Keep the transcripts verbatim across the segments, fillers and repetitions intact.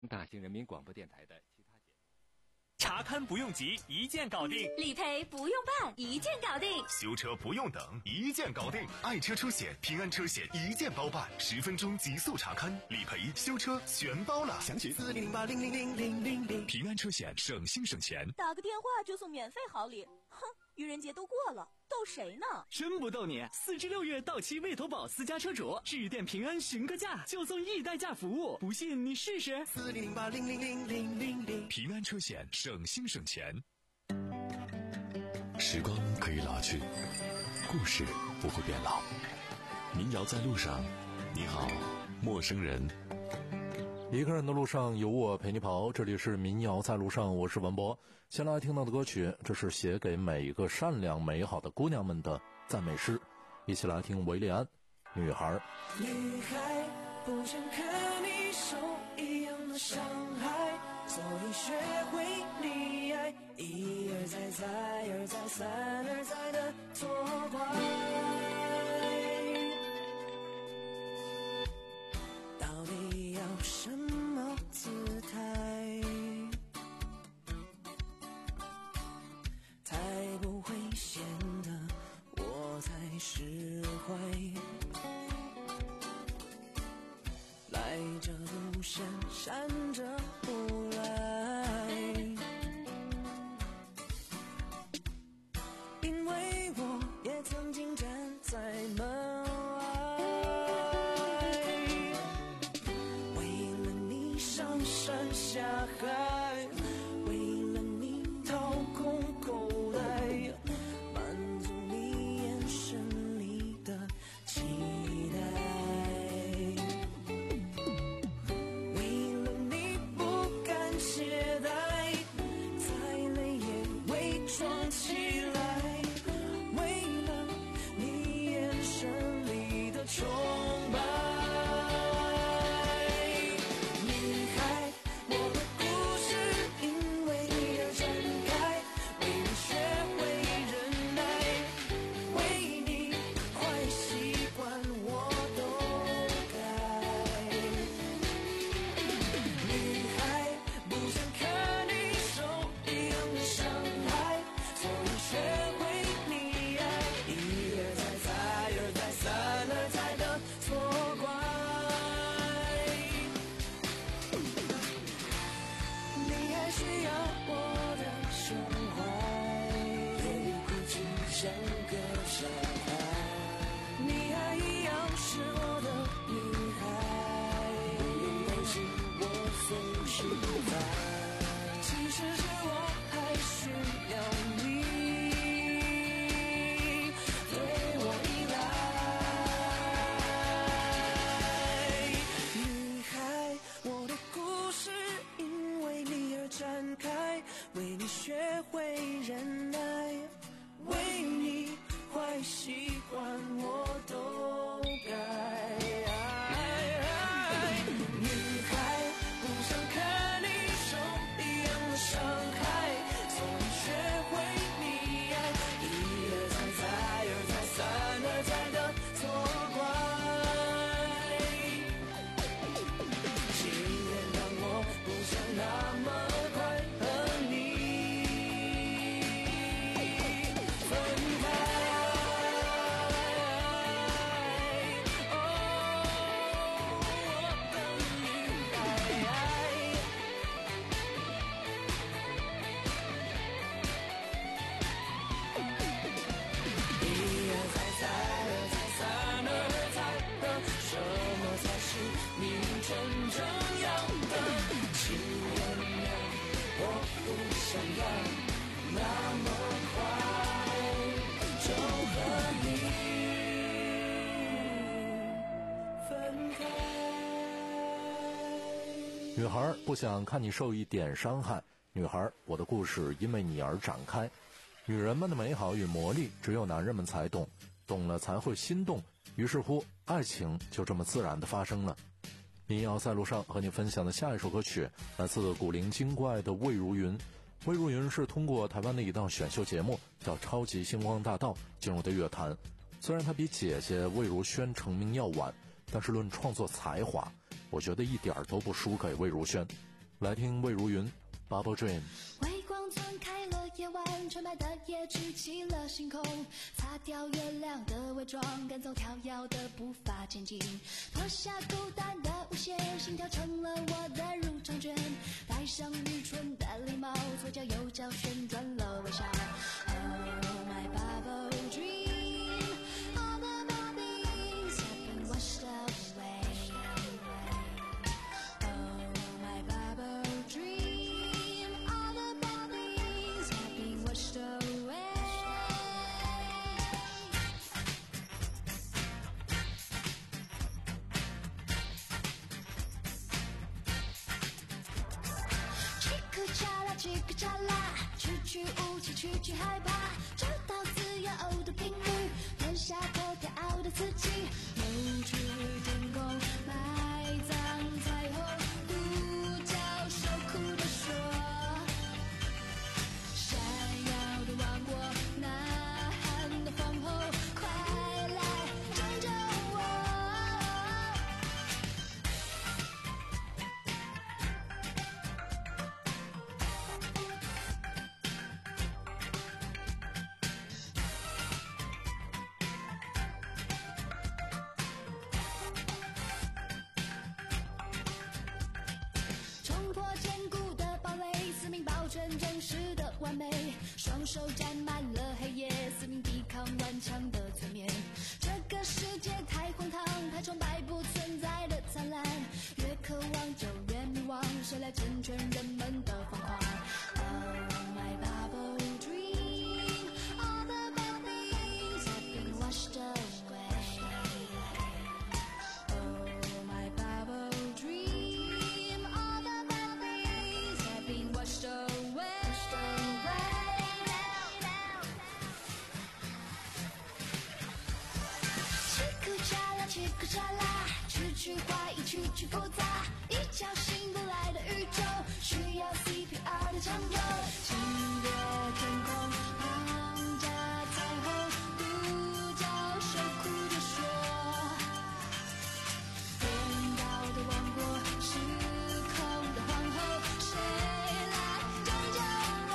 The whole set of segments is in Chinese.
大型人民广播电台的其他节目。 查看不用急，一键搞定； 理赔不用办，一键搞定； 修车不用等，一键搞定。爱车车险、平安车险一键包办，十分钟极速查看，理赔、修车全包了。详询四零零八零零零零零零。平安车险，省心省钱。 打个电话就送免费好礼，哼！愚人节都过了，逗谁呢？ 真不逗你！四至六月到期未投保私家车主，致电平安询个价，就送易代驾服务，不信你试试。 四零零八零零零零零零。平安车险，省心省钱。 时光可以老去，故事不会变老。民谣在路上，你好，陌生人。 一个人的路上有我陪你跑，这里是民谣在路上，我是文博。先来听到的歌曲，这是写给每一个善良美好的姑娘们的赞美诗，一起来听维利安女孩。 女孩不想看你受一样的伤害，所以学会溺爱，一而再再而再三而再的错怪，到底要什么姿态才不会显得我才释怀？来这路线闪着不来，因为我也曾经站在门外，为了你上山下海，为了你掏空口袋，满足你眼神里的期待，崇拜。女孩，我的故事因为你而展开，为你学会忍耐，为你坏习惯我都改。女孩，不想看你受一样的伤害，所以学会溺爱，一而再再而再三而再错怪，你还需要我的胸怀，泪哭泣像个小孩，你还一样是我的女孩，不用担心我随时在，其实是我还需要你对我依赖。展开，为你学会忍耐，为你坏习惯我都改。女孩，不想看你受一样的伤害，所以学会溺爱，一而再再而再三而再的错怪。请原谅我不想那么你真正要的，请原谅，我不想要那么快就和你分开。 女孩不想看你受一点伤害，女孩，我的故事因为你而展开。女人们的美好与魔力，只有男人们才懂，懂了才会心动，于是乎，爱情就这么自然的发生了。民谣在路上和你分享的下一首歌曲来自古灵精怪的魏如云。魏如云是通过台湾的一档选秀节目叫超级星光大道进入的乐坛，虽然她比姐姐魏如萱成名要晚，但是论创作才华，我觉得一点都不输给魏如萱。 来听魏如云 Bubble Dream。 微光钻开了夜晚，纯白的夜举起了星空，擦掉月亮的伪装，赶走跳跃的步伐前进，脱下孤单的舞鞋，心跳成了我的入场券，戴上愚蠢的礼帽，左脚右脚旋转了微笑。 Oh my bubble dream, all the bad things have been washed away. Oh my bubble dream, all the bad things have been washed away. 叽咕喳啦，叽咕喳啦，区区雾气，区区害怕，直到自由的频率，吞下头跳的刺激，扭曲天空，埋葬彩虹，独角兽哭着说，闪耀的王国，呐喊的皇后，快来拯救我。 冲破坚固的堡垒，四名保全真实的完美，双手沾满了黑夜，四名抵抗顽强的催眠。这个世界太荒唐，太崇拜不存在的灿烂，越渴望就越迷惘，谁来成全人们的疯狂 ？Oh my bubble dream, all the bad things have been washed away. Oh my bubble dream, all the bad things have been washed away. 叽咕喳啦，叽咕喳啦，区区怀疑，区区复杂，一觉醒不来的宇宙，需要 C P R 的抢救，侵略天空，绑架彩虹，独角兽哭着说。 颠倒的王国，失控的皇后，谁来拯救我？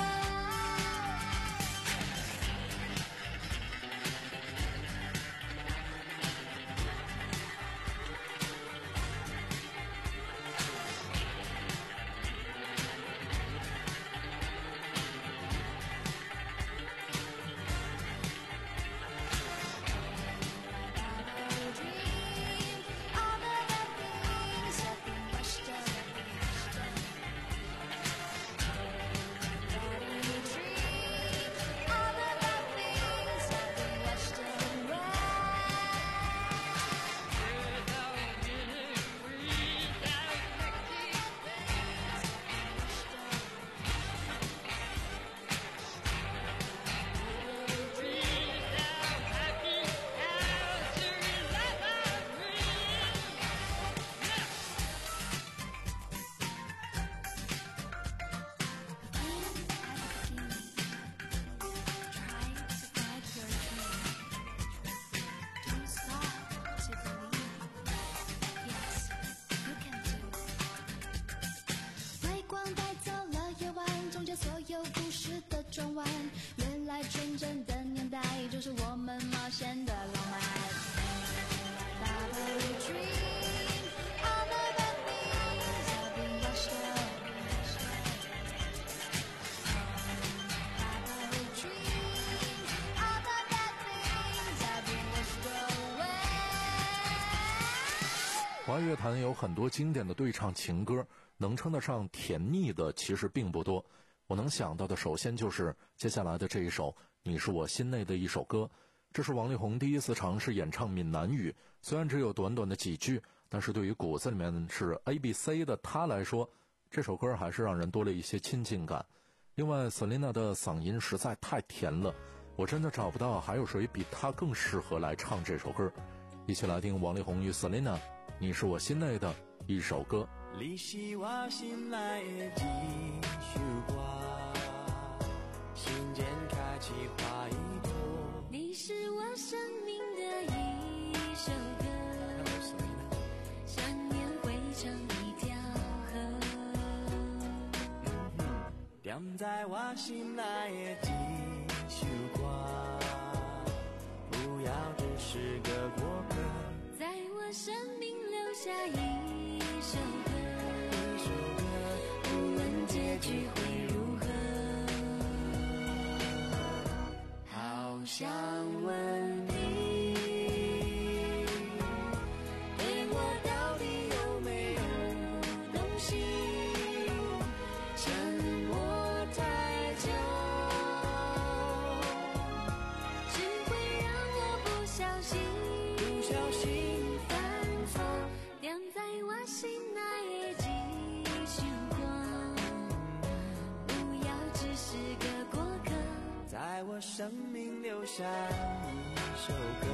转弯，原来纯真的年代就是我们冒险的浪漫。Bubble dream, all the bad things have been washed away. Bubble dream, all the bad things have been washed away. 华语乐坛有很多经典的对唱情歌，能称得上甜腻的其实并不多。我能想到的首先就是接下来的这一首《你是我心内的一首歌》，这是王力宏第一次尝试演唱闽南语，虽然只有短短的几句，但是对于骨子里面是 A B C 的他来说，这首歌还是让人多了一些亲近感。另外 Selina 的嗓音实在太甜了，我真的找不到还有谁比她更适合来唱这首歌。一起来听王力宏与 Selina《你是我心内的一首歌》。 你是我心内的一首歌，心间开启花一朵。 你是我生命的一首歌，想念汇成一条河。 踮在我心内的一首歌，不要只是个过客， 在我生命留下一首歌， 一首歌， 无论结局会如何，好想问你，对我到底有没有动心？沉默太久，只会让我不小心， 不小心犯错，踮在我心内的一首歌，不要只是个过客， 在我生命留下一首歌，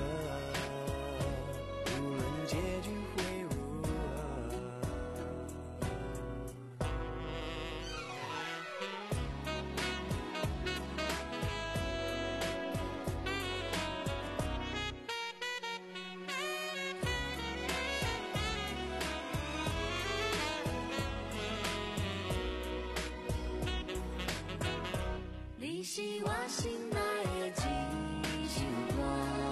无论结局会如何。 你是我心内的一首歌，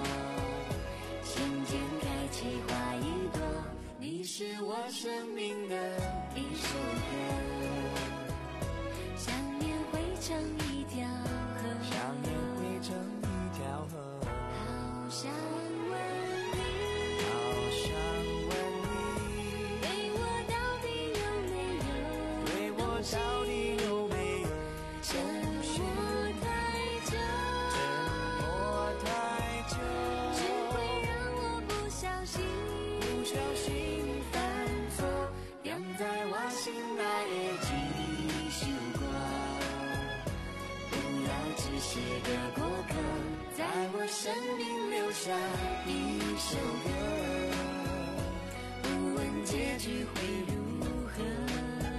心间开启花一朵，你是我生命的一首歌，想念汇成一条河， 想念汇成一条河， 好想问你， 好想问你， 对我到底有没有对我到底有没有沉默太久， 沉默太久， 只会让我不小心， 不小心犯错， 踮在我心内的一首歌，不要只是个过客，在我生命留下一首歌，无论结局会如何。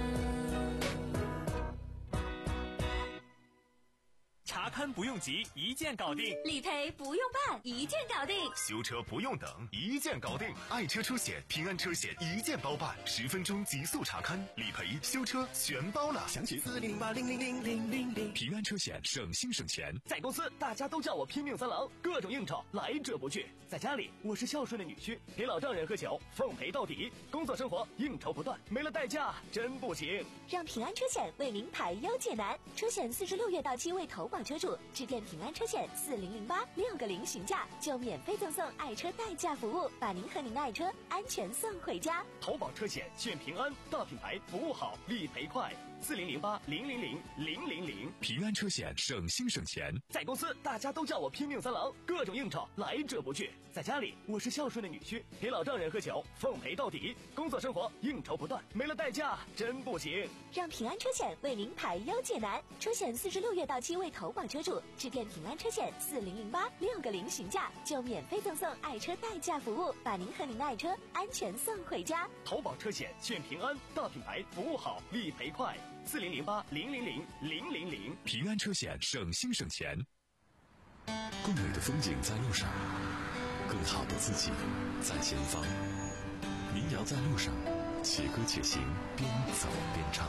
查勘不用急，一键搞定； 理赔不用办，一键搞定； 修车不用等，一键搞定。爱车出险，平安车险一键包办，十分钟极速查勘，理赔、修车全包了。详情四零零八零零零零零零。平安车险，省心省钱。 在公司，大家都叫我拼命三郎，各种应酬来者不拒；在家里，我是孝顺的女婿，给老丈人喝酒，奉陪到底。工作生活应酬不断，没了代驾真不行。 让平安车险为您排忧解难，车险四十六月到期未投保车主，致电平安车险四零零八六个零询价，就免费赠送爱车代驾服务，把您和您的爱车安全送回家。 投保车险选平安，大品牌，服务好，理赔快。四零零八零零零零零零。 平安车险，省心省钱。 在公司，大家都叫我拼命三郎，各种应酬来者不拒；在家里，我是孝顺的女婿，给老丈人喝酒，奉陪到底。工作生活应酬不断，没了代驾真不行。 让平安车险为您排忧解难，车险四十六月到期未投保车主，致电平安车险四零零八六个零询价，就免费赠送爱车代驾服务，把您和您的爱车安全送回家。 投保车险选平安，大品牌，服务好，理赔快。四零零八零零零零零零。 平安车险，省心省钱。 更美的风景在路上，更好的自己在前方。民谣在路上，且歌且行，边走边唱。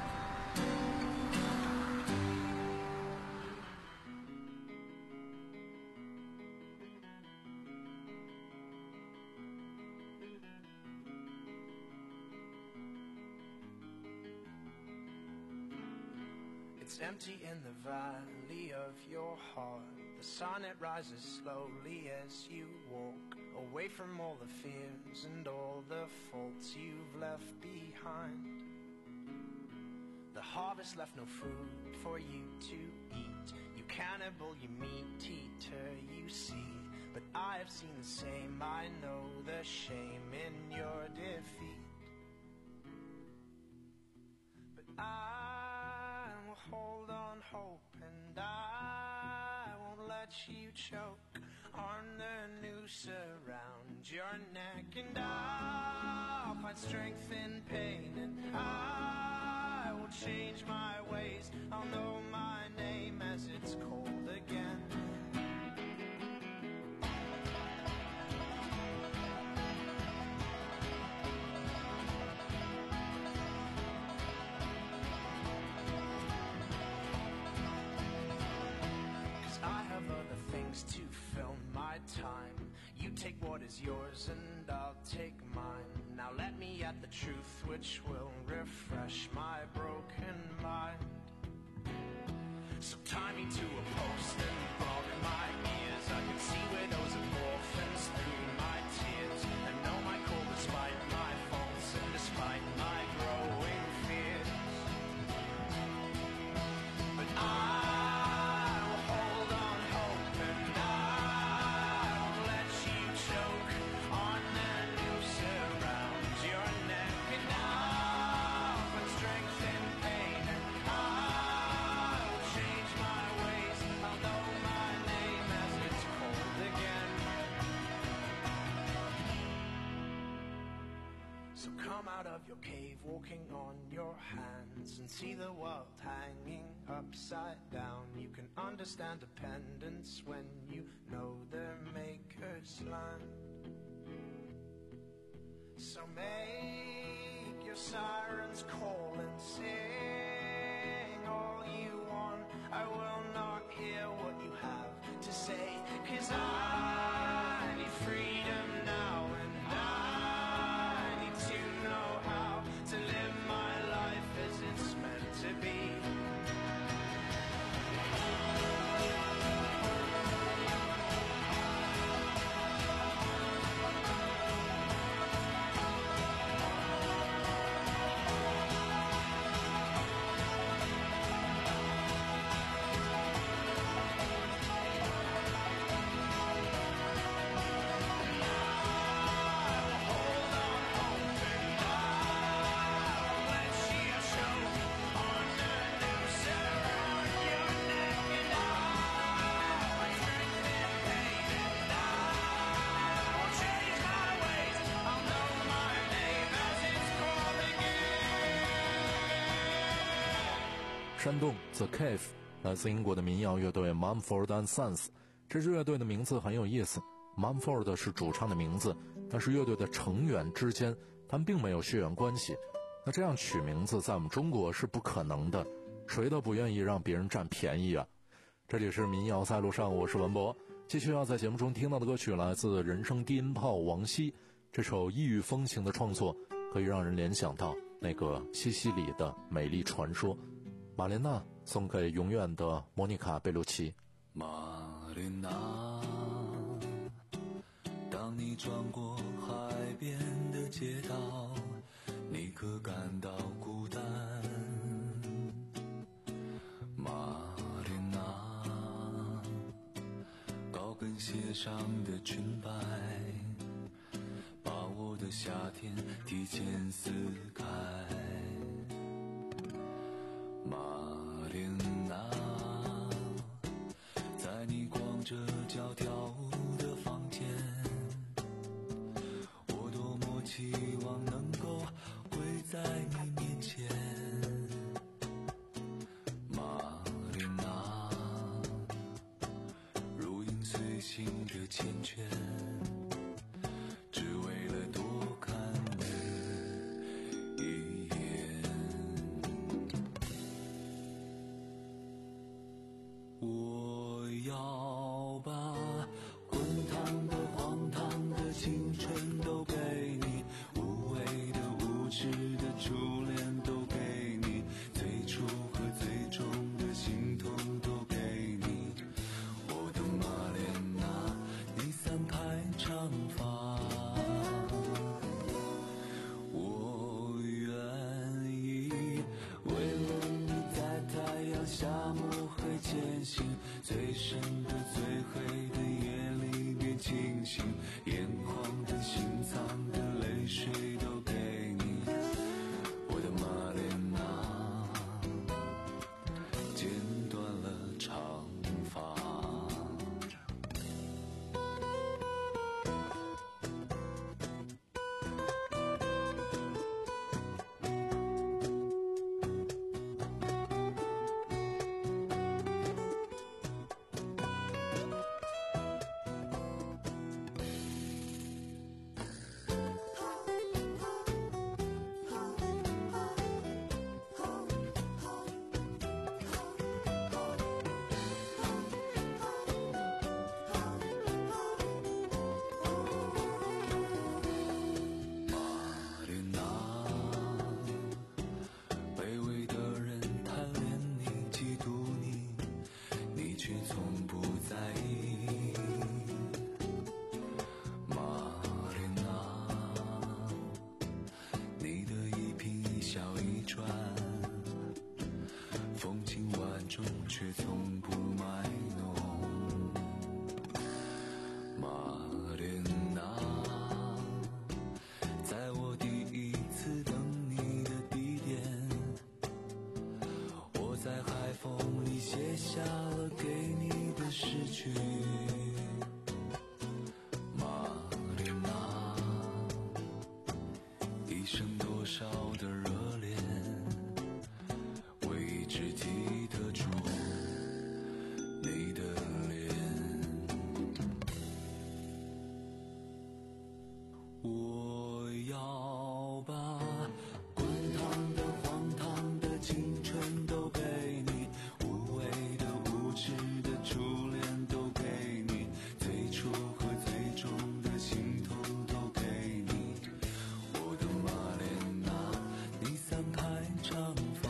It's empty in the valley of your heart. The sun, it rises slowly as you walk away from all the fears and all the faults you've left behind. The harvest left no food for you to eat. You cannibal, you meat eater, you see. But I have seen the same, I know the shame in your defeat. But I will hold on hope, and I won't let you choke on the noose around your neck. And I'll find strength in pain, and I will change my ways. I'll know my name as it's cold again. minutes to fill my time. You take what is yours and I'll take mine. Now let me at the truth which will refresh my broken mind. So tie me to a post and block my ears. I can see widows and orphans through my tears, and know my call despite my faults and despite my growing fears. But I'll hold on hope, and I won't let you choke on the noose around your neck. And I'll find strength in pain, and I'll change my ways. I'll know my name as it's cold again. So come out of your cave, walking on your hands, and see the world hanging upside down. You can understand dependence when you know their maker's land. So make your sirens call and sing all you want. I will not hear what you have to say, 'cause I need freedom now, and I need to know how to live my life as it's meant to be. 《山洞》The Cave 来自英国的民谣乐队 Mumford and Sons。这支乐队的名字很有意思， Mumford 是主唱的名字，但是乐队的成员之间他们并没有血缘关系。那这样取名字在我们中国是不可能的，谁都不愿意让别人占便宜啊。这里是民谣在路上，我是文博。继续要在节目中听到的歌曲来自人声低音炮王希，这首异域风情的创作可以让人联想到那个西西里的美丽传说。玛莲娜送给永远的莫妮卡·贝鲁奇。 玛莲娜，当你穿过海边的街道，你可感到孤单？玛莲娜，高跟鞋上的裙摆，把我的夏天提前撕开。玛莲娜，在你光着脚跳舞的房间，我多么期望能够跪在你面前。玛莲娜，如影随形的缱绻，只为了多看你一眼。我要把滚烫的荒唐的青春都给你，无谓的无知的初恋都给你，最初和最终的心痛都给你。我的玛莲娜，你散开长中却从不卖弄。玛莲娜，在我第一次等你的地点，我在海风里写下了给你的诗句。玛莲娜，一生多少的热恋，我一直记得住你的脸。我要把滚烫的荒唐的青春都给你，无谓的无知的初恋都给你，最初和最终的心痛都给你。我的玛莲娜，你散开长发，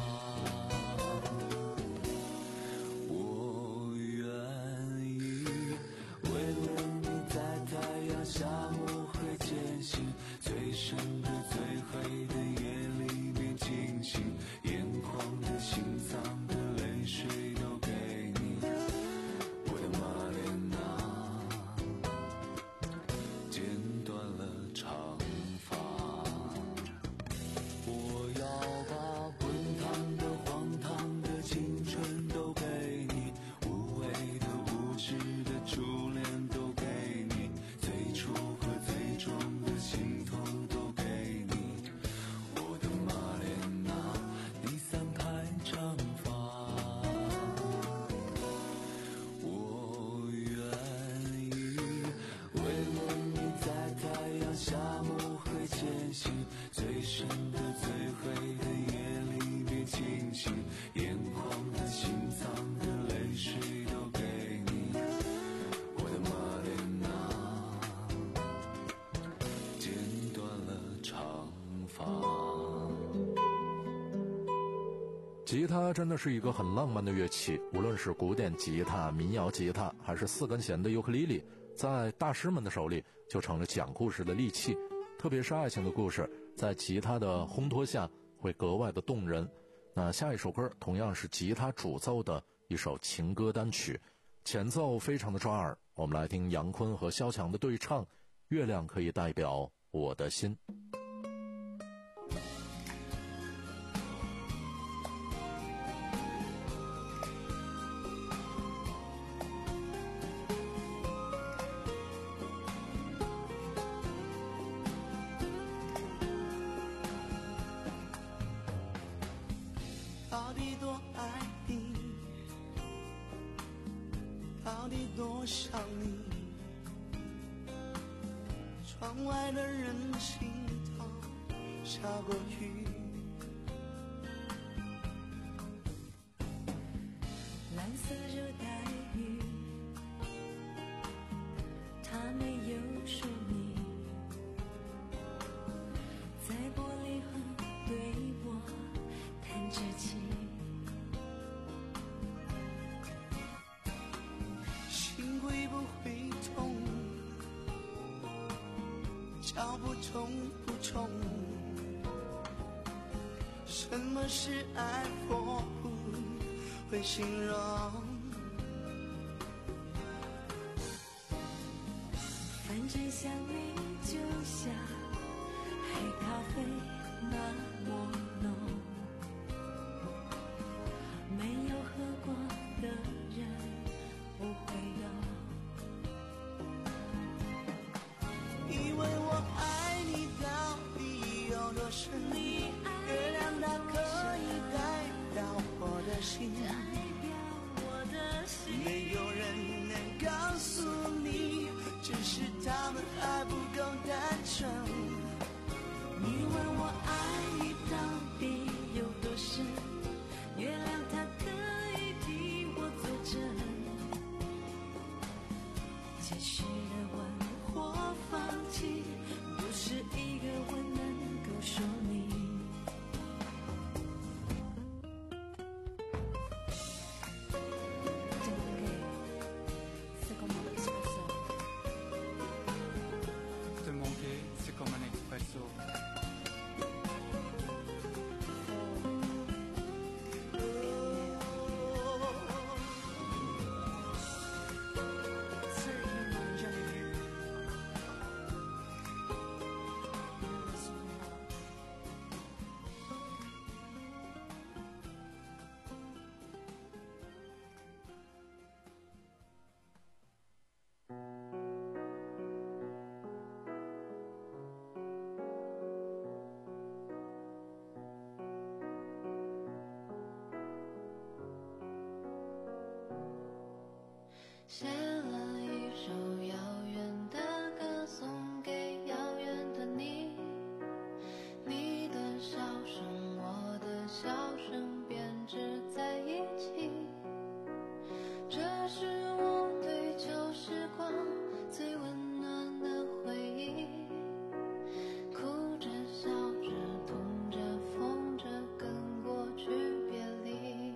我愿意为了你在太阳下摸黑前行，最深的最黑的夜里面惊醒，眼眶的心脏的泪水都给你。我的玛莲娜，剪断了长发，我要把滚烫的荒唐的青春都给你，无谓的无知的初恋都给你，最初和最终的心痛都给你。我的玛莲娜，你散开长发，我愿意为了你在太阳下摸黑前行，最深的最黑的夜里面清醒，眼眶的心脏的泪水都给你。我的玛莲娜，剪断了长发。 吉他真的是一个很浪漫的乐器，无论是古典吉他、民谣吉他，还是四根弦的尤克里里，在大师们的手里就成了讲故事的利器。特别是爱情的故事，在吉他的烘托下会格外的动人。那下一首歌同样是吉他主奏的一首情歌单曲，前奏非常的抓耳，我们来听杨坤和萧蔷的对唱《月亮可以代表我的心》。 到底多爱你，到底多想你，窗外的人行道下过雨， 蓝色热带雨，它没有说明，在玻璃后对我弹着琴， 心会不会痛，脚步重不重，什么是爱，我不会形容， 反正想你就像黑咖啡那么浓，没有喝过的人不会懂， 以为我爱你到底有多深，月亮它可以代表我的心，没有人能告诉你，只是他们还不够单纯。 你问我爱你到底写了一首遥远的歌送给遥远的你，你的笑声我的笑声编织在一起，这是我对旧时光最温暖的回忆，哭着笑着痛着疯着跟过去别离，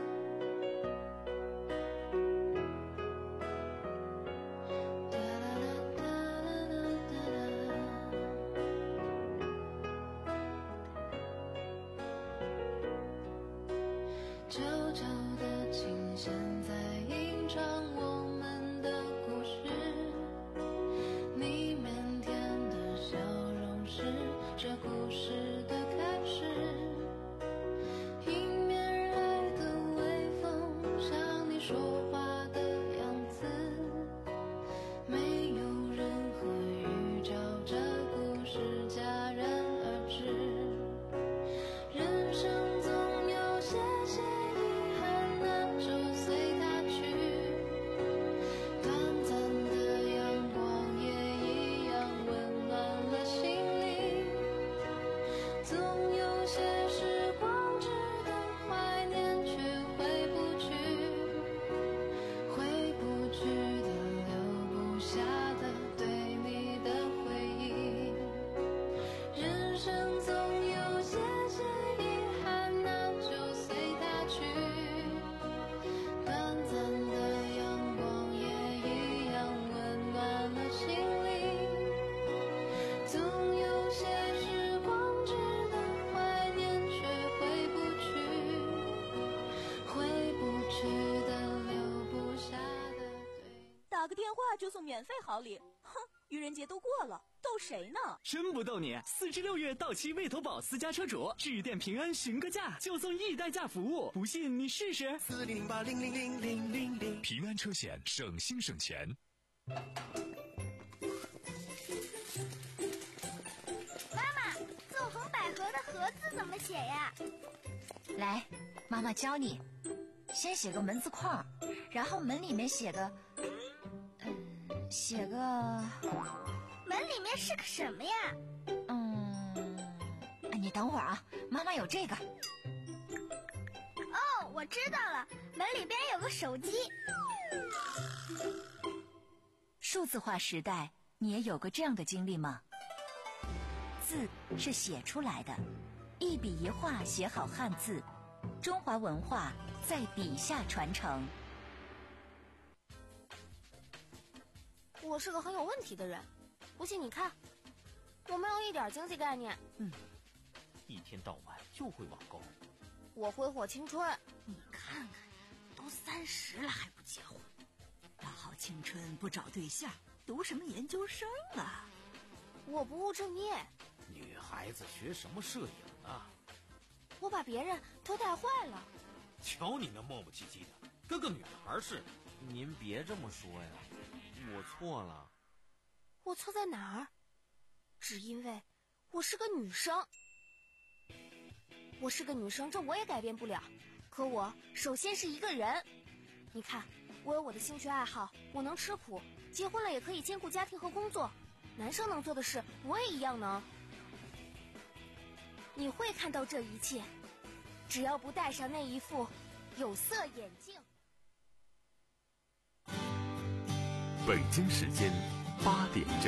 哒啦啦哒啦啦哒啦，久久的琴弦在吟唱我们的故事，你腼腆的笑容是这故事的开始，迎面而来的微风像你说话的样子，没有任何预兆，这故事戛然而止，人生总有些些遗憾，那就随它去，短暂的阳光也一样温暖了心灵，总有些时光值得怀念却回不去，回不去的留不下的对你的回忆，人生总有些些遗憾，那就随它去，短暂的阳光也一样温暖了心灵，总有些时光值得怀念却回不去，回不去的留不下的对。 打个电话就送免费好礼，哼，愚人节都过了，逗谁呢？ 真不逗你，四至六月到期未投保私家车主，致电平安询个价就送易代驾服务，不信你试试。 四零零八零零零零零零，平安车险，省心省钱。 妈妈，纵横捭阖的阖字怎么写呀？ 来，妈妈教你，先写个门字框，然后门里面写个，嗯，写个， 门里面是个什么呀？ 嗯，你等会儿啊，妈妈有这个。 哦，我知道了，门里边有个手机。 数字化时代，你也有过这样的经历吗？字是写出来的，一笔一画写好汉字，中华文化在笔下传承。 我是个很有问题的人，不信你看，我没有一点经济概念。 嗯，一天到晚就会网购。 我挥霍青春。 你看看，都三十了还不结婚，大好青春不找对象，读什么研究生啊？ 我不务正业。 女孩子学什么摄影啊？ 我把别人都带坏了。 瞧你那磨磨唧唧的，跟个女孩似的。 您别这么说呀，我错了。 我错在哪儿？只因为我是个女生。我是个女生，这我也改变不了。可我首先是一个人。你看，我有我的兴趣爱好，我能吃苦，结婚了也可以兼顾家庭和工作。男生能做的事，我也一样能。你会看到这一切，只要不戴上那一副有色眼镜。 北京时间八点整。